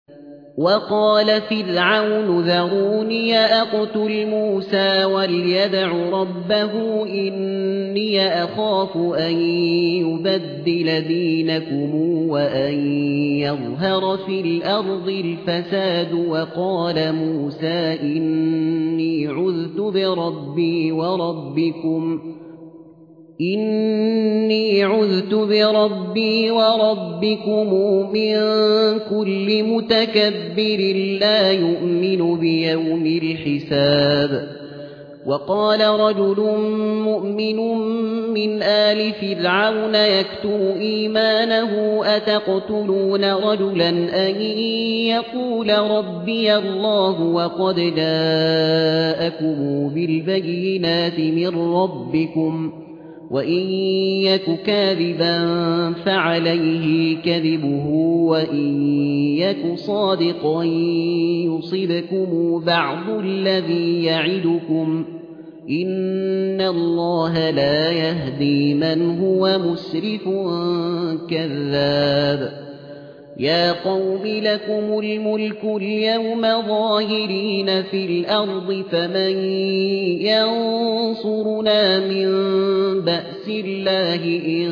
وقال فرعون ذروني أقتل موسى وليدع ربه إني أخاف أن يبدل دينكم وأن يظهر في الأرض الفساد. وقال موسى إني عذت بربي وربكم من كل متكبر لا يؤمن بيوم الحساب. وقال رجل مؤمن من آل فرعون يكتم إيمانه أتقتلون رجلا أن يقول ربي الله وقد جاءكم بالبينات من ربكم وإن يك كاذبا فعليه كذبه وإن يك صادقا يصبكم بعض الذي يعدكم إن الله لا يهدي من هو مسرف كذاب. يا قوم لكم الملك اليوم ظاهرين في الأرض فمن ينصرنا من بأس الله إن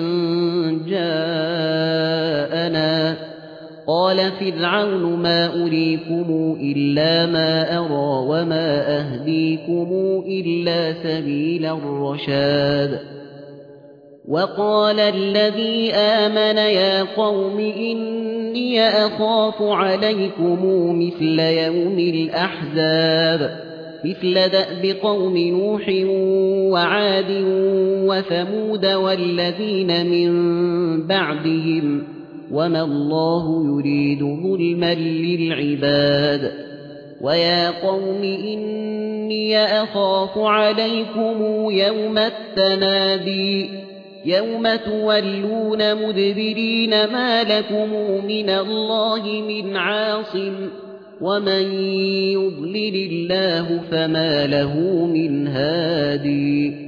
جاءنا. قال فرعون ما أريكم إلا ما أرى وما أهديكم إلا سبيل الرشاد. وقال الذي آمن يا قوم إني أخاف عليكم مثل يوم الأحزاب مثل دأب قوم نوح وعاد وثمود والذين من بعدهم وما الله يريد ظلما للعباد. ويا قوم إني أخاف عليكم يوم التنادي يوم تولون مدبرين ما لكم من الله من عاصم ومن يضلل الله فما له من هادي.